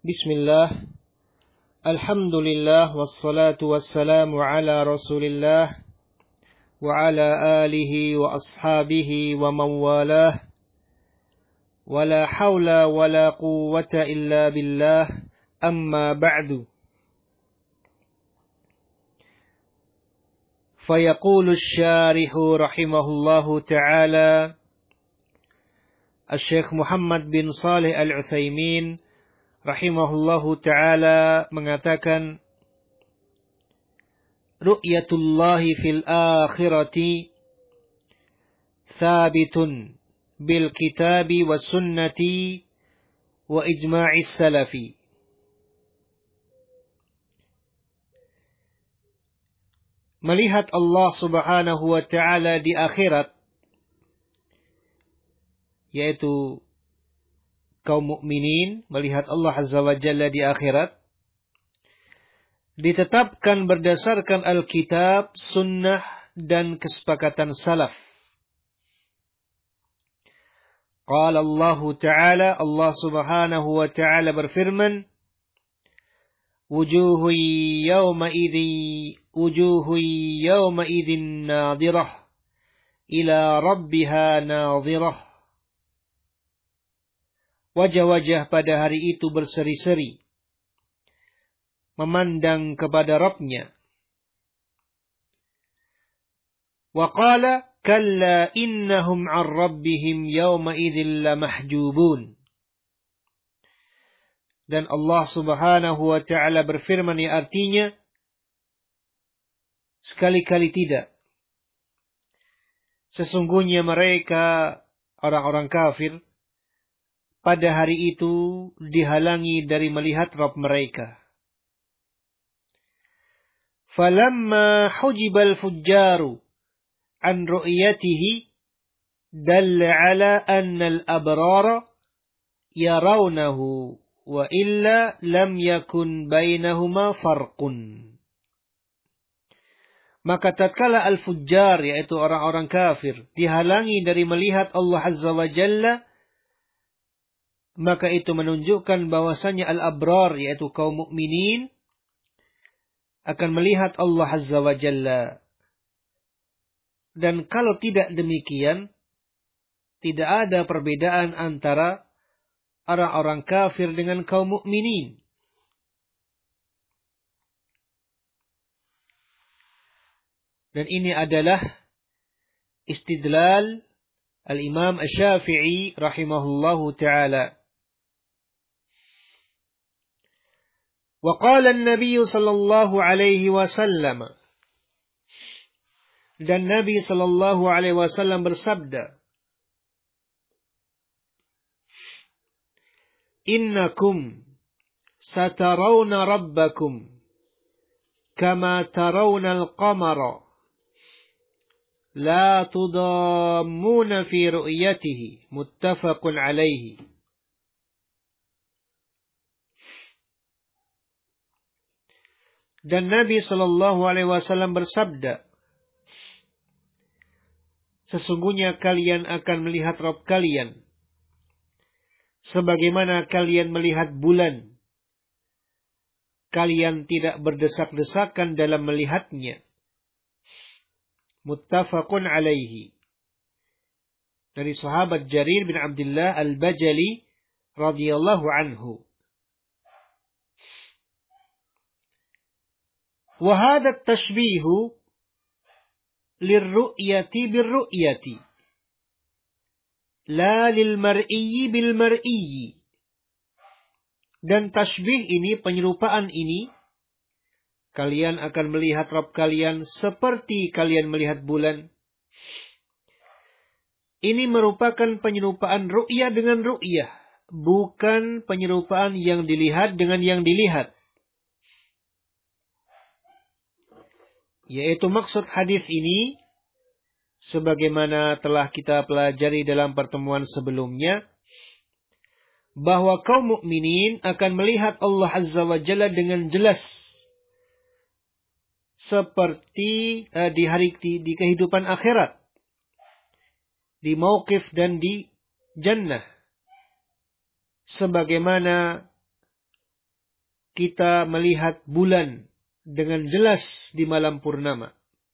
Bismillah, alhamdulillah, wassalatu wassalamu ala rasulillah, wa ala alihi wa ashabihi wa mawalah, wa la hawla wa la quwwata illa billah, amma ba'du. Fayaqulu syarihu rahimahullahu ta'ala, Syekh Muhammad bin Saleh Al-Utsaimin rahimahullahu ta'ala mengatakan, ru'yatullahi fil akhirati thabitun bil kitabi wa sunnati wa ijma'is salafi. Melihat Allah subhanahu wa ta'ala di akhirat, yaitu kaum mukminin melihat Allah azza wa jalla di akhirat, ditetapkan berdasarkan Alkitab, Sunnah, dan kesepakatan salaf. Qala Allah Ta'ala, Allah subhanahu wa ta'ala berfirman, Wujuhu yawma idhin nadirah, ila rabbiha nadirah. Wajah-wajah pada hari itu berseri-seri, memandang kepada Rabb-Nya. Wa qala kalla innahum 'an rabbihim yawma idzin lamahjubun. Dan Allah subhanahu wa ta'ala berfirman yang artinya, sekali-kali tidak. Sesungguhnya mereka, orang-orang kafir, pada hari itu dihalangi dari melihat Rabb mereka. Falamma hujibal fujjaru an ru'yatihi dalla ala anna al-abrara yarawnahu wa illa lam yakun bainahuma farqun. Maka tatkala al-fujjar, yaitu orang-orang kafir, dihalangi dari melihat Allah azza wa jalla, maka itu menunjukkan bahwasanya al-abrar, yaitu kaum mukminin, akan melihat Allah azza wa jalla. Dan kalau tidak demikian, tidak ada perbedaan antara orang-orang kafir dengan kaum mukminin. Dan ini adalah istidlal al-Imam Asy-Syafi'i rahimahullahu ta'ala. Wa qala an-nabiy sallallahu alaihi wasallam, dan Nabi sallallahu alaihi wasallam bersabda, innakum satarawna rabbakum kama tarawna al-qamara la tudammuna fi ru'yatihi, muttafaqun alaihi. Dan Nabi sallallahu alaihi wasallam bersabda, sesungguhnya kalian akan melihat Rabb kalian sebagaimana kalian melihat bulan. Kalian tidak berdesak-desakan dalam melihatnya. Muttafaqun alaihi. Dari sahabat Jarir bin Abdullah al-Bajali radhiyallahu anhu. Wa hadha at-tashbihu lirru'yati birru'yati, la lilmar'iyyi bilmar'iyyi. Dan tashbih ini, penyerupaan ini, kalian akan melihat Rabb kalian seperti kalian melihat bulan. Ini merupakan penyerupaan ru'yah dengan ru'yah, bukan penyerupaan yang dilihat dengan yang dilihat. Yaitu maksud hadis ini, sebagaimana telah kita pelajari dalam pertemuan sebelumnya, bahwa kaum mukminin akan melihat Allah azza wa jalla dengan jelas, seperti di kehidupan akhirat, di mauqif dan di jannah, sebagaimana kita melihat bulan dengan jelas di malam purnama.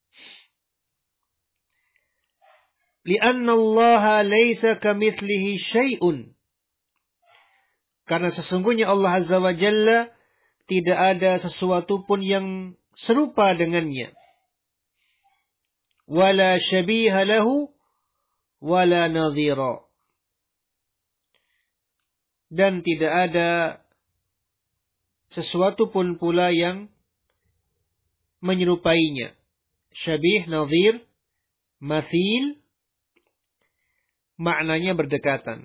Li'anna Allah laisa kamitslihi syai'un. Karena sesungguhnya Allah Azza wa Jalla tidak ada sesuatu pun yang serupa dengannya. Wala syabiha lahu wala nadhira. Dan tidak ada sesuatu pun pula yang menyerupainya. Syabih, nadhir, mathil, maknanya berdekatan.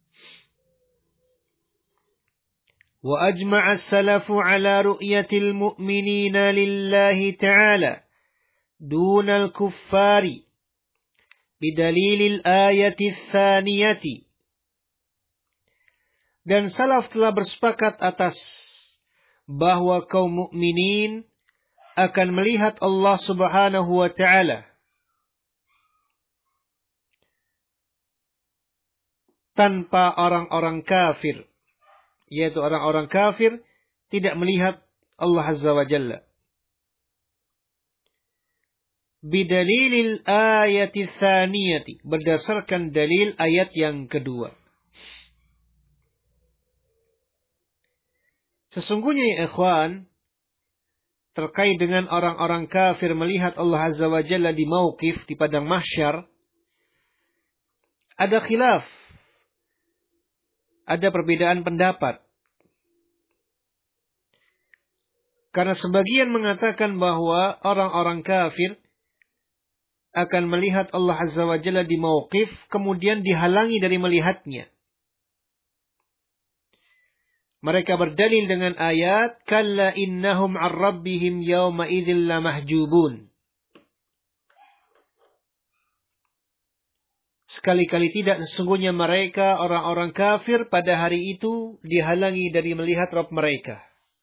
Wa ajma'a as-salafu ala ru'yatil mu'minina lillahi ta'ala dunal kuffari bidalilil ayati tsaniyati. Dan salaf telah bersepakat atas bahwa kaum mukminin akan melihat Allah Subhanahu wa ta'ala tanpa orang-orang kafir, yaitu orang-orang kafir tidak melihat Allah Azza wa Jalla. Bidalilil ayati tsaniyati, berdasarkan dalil ayat yang kedua. Sesungguhnya ya ikhwan, terkait dengan orang-orang kafir melihat Allah Azza wa Jalla di mauqif, di padang mahsyar, ada khilaf, ada perbedaan pendapat. Karena sebagian mengatakan bahwa orang-orang kafir akan melihat Allah Azza wa Jalla di mauqif, kemudian dihalangi dari melihatnya. Mereka berdalil dengan ayat, kalla innahum an rabbihim yawma idzil lamahjubun. Sekali-kali tidak, sesungguhnya mereka orang-orang kafir pada hari itu dihalangi dari melihat Rabb mereka.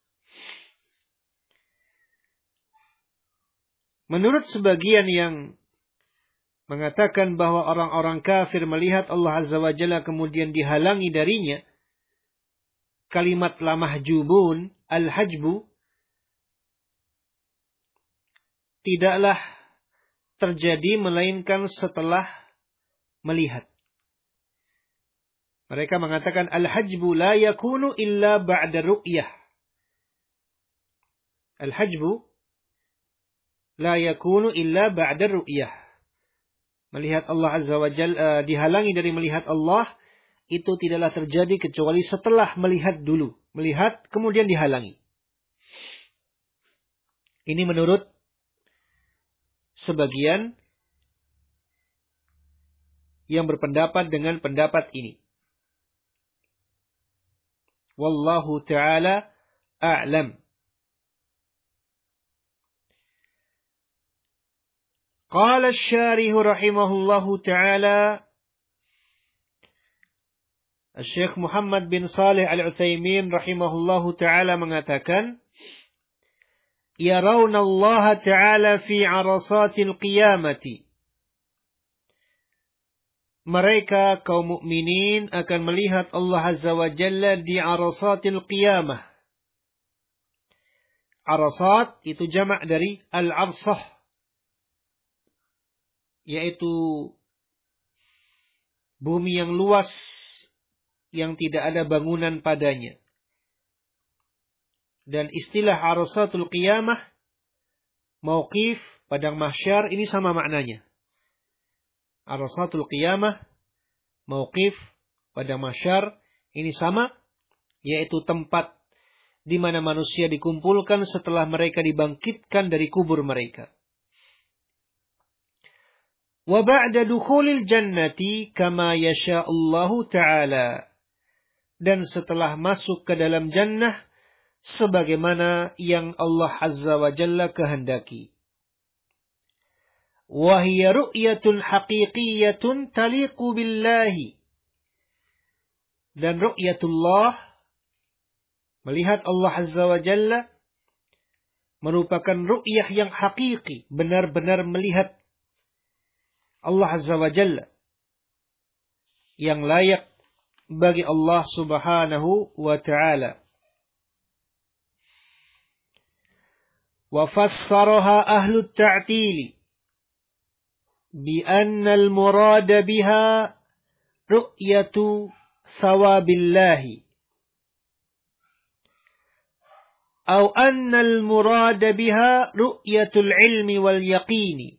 Menurut sebagian yang mengatakan bahwa orang-orang kafir melihat Allah Azza wa Jalla kemudian dihalangi darinya, kalimat la mahjubun, al-hajbu, tidaklah terjadi melainkan setelah melihat. Mereka mengatakan al-hajbu la yakunu illa ba'da ru'yah. Al-hajbu la yakunu illa ba'da ru'yah. Melihat Allah Azza wa Jalla, dihalangi dari melihat Allah, itu tidaklah terjadi kecuali setelah melihat dulu. Melihat, kemudian dihalangi. Ini menurut sebagian yang berpendapat dengan pendapat ini. Wallahu ta'ala a'lam. Qala asy-syarih rahimahullahu ta'ala, Syekh Muhammad bin Salih Al-Utsaimin rahimahullahu ta'ala mengatakan, yarawna Allah ta'ala fi arasatil qiyamati. Mereka kaum mukminin akan melihat Allah Azza wa Jalla di arasatil qiyamah. Arasat itu jamak dari al-arsah, yaitu bumi yang luas yang tidak ada bangunan padanya. Dan istilah arasatul qiyamah, mauqif, padang mahsyar, ini sama maknanya. Arasatul qiyamah, mauqif, padang mahsyar, ini sama, yaitu tempat di mana manusia dikumpulkan setelah mereka dibangkitkan dari kubur mereka. Wa ba'da dukhulil jannati kama yasha'allahu ta'ala. Dan setelah masuk ke dalam jannah sebagaimana yang Allah Azza wa Jalla kehendaki. Wa hiya ru'yatun haqiqiyyatun taliqu billahi. Dan ru'yatullah, melihat Allah Azza wa Jalla, merupakan ru'yah yang hakiki, benar-benar melihat Allah Azza wa Jalla, yang layak bagi Allah Subhanahu wa ta'ala. Wa fassaraha ahlu ta'tili bi anna al-murada biha ru'yatu thawabillahi aw anna al-murada biha ru'yatul ilmi wal yaqini.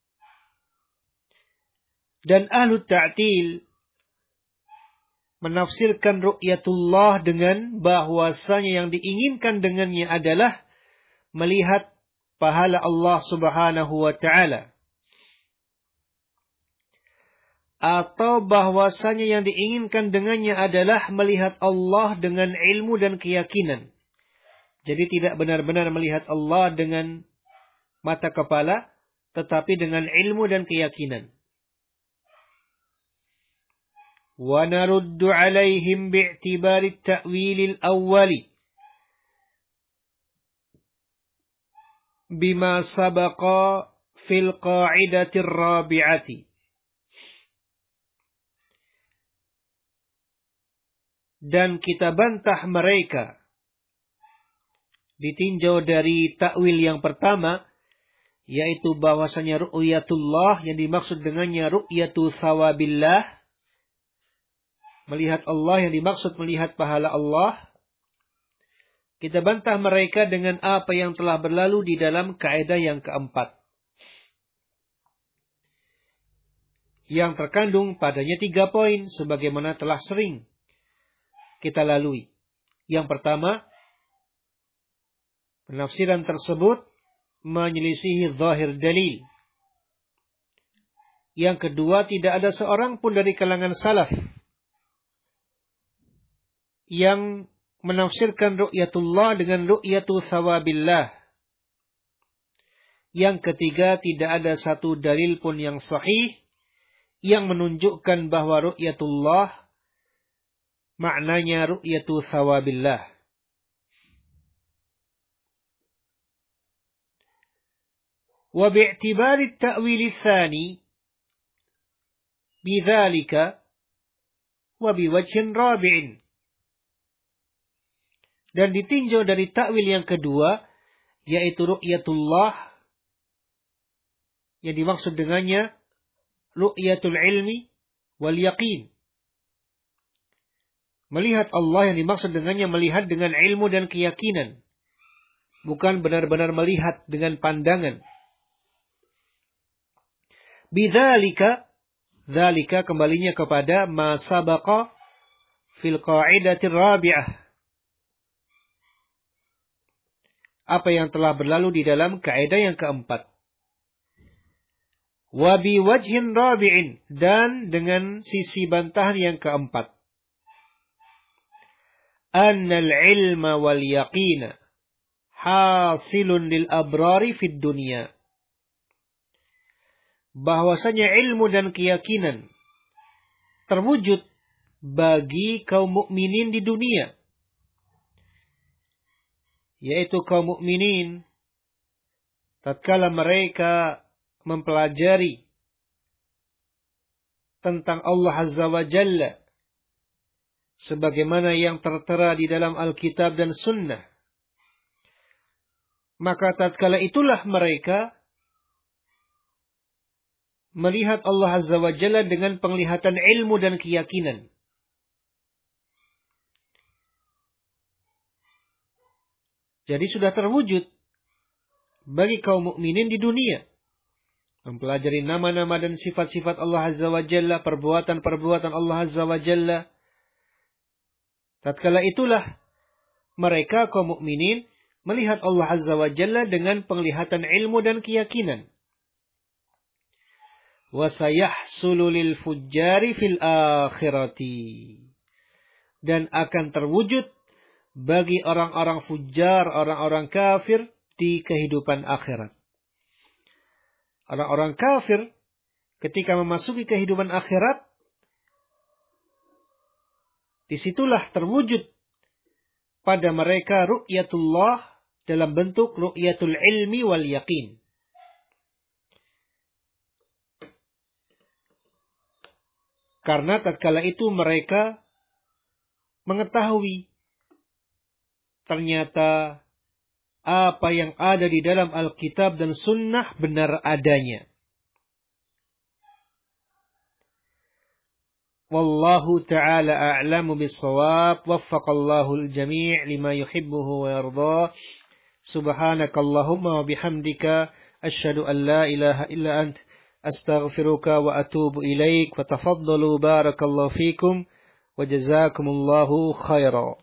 Dan ahlu ta'til menafsirkan ru'yatullah dengan bahwasanya yang diinginkan dengannya adalah melihat pahala Allah Subhanahu wa ta'ala. Atau bahwasanya yang diinginkan dengannya adalah melihat Allah dengan ilmu dan keyakinan. Jadi tidak benar-benar melihat Allah dengan mata kepala, tetapi dengan ilmu dan keyakinan. Wa naruddu alaihim bi'tibari at-ta'wil al-awwal bima sabaqa fil qa'idati ar-rabi'ati. Dan kita bantah mereka ditinjau dari takwil yang pertama, yaitu bahwasanya ru'yatullah yang dimaksud dengannya ru'yatu thawabillah, melihat Allah yang dimaksud melihat pahala Allah. Kita bantah mereka dengan apa yang telah berlalu di dalam kaidah yang keempat, yang terkandung padanya 3 poin sebagaimana telah sering kita lalui. Yang pertama, penafsiran tersebut menyelisihi zahir dalil. Yang kedua, tidak ada seorang pun dari kalangan salaf yang menafsirkan ru'yatullah dengan ru'yatu thawabillah. Yang ketiga, tidak ada satu dalil pun yang sahih yang menunjukkan bahwa ru'yatullah maknanya ru'yatu thawabillah. Wa bi'tibari at-ta'wil ats-tsani bidzalika wa biwajhin rabi'in. Dan ditinjau dari takwil yang kedua, yaitu ru'yatullah yang dimaksud dengannya ru'yatul ilmi wal yaqin. Melihat Allah yang dimaksud dengannya melihat dengan ilmu dan keyakinan, bukan benar-benar melihat dengan pandangan. Bidzalika, dzalika kembalinya kepada ma sabaqa fil qa'idati rabi'ah, apa yang telah berlalu di dalam kaidah yang keempat. Wa biwajhin rabi'in, dan dengan sisi bantahan yang keempat. Annal ilma wal yaqina hasilun lil abrari fid dunya. Bahwasanya ilmu dan keyakinan terwujud bagi kaum mukminin di dunia. Yaitu kaum mukminin tatkala mereka mempelajari tentang Allah Azza wa Jalla sebagaimana yang tertera di dalam Alkitab dan Sunnah, maka tatkala itulah mereka melihat Allah Azza wa Jalla dengan penglihatan ilmu dan keyakinan. Jadi sudah terwujud bagi kaum mukminin di dunia mempelajari nama-nama dan sifat-sifat Allah Azza wa Jalla, perbuatan-perbuatan Allah Azza wa Jalla. Tatkala itulah mereka kaum mukminin melihat Allah Azza wa Jalla dengan penglihatan ilmu dan keyakinan. Wa sayahsulu lil fujjari fil akhirati, dan akan terwujud bagi orang-orang fujar, orang-orang kafir di kehidupan akhirat. Orang-orang kafir ketika memasuki kehidupan akhirat, disitulah terwujud pada mereka ru'yatullah dalam bentuk ru'yatul ilmi wal yaqin. Karena tatkala itu mereka mengetahui ternyata apa yang ada di dalam Alkitab dan Sunnah benar adanya. Wallahu ta'ala a'lamu bis-shawab. Waffaqallahu al-jami' lima yuhibbuhu wa yarda. Subhanakallahumma wa bihamdika asyhadu an la ilaha illa ant astaghfiruka wa atubu ilaik. Wa tafaddalu barakallahu fikum wa jazakumullahu khairan.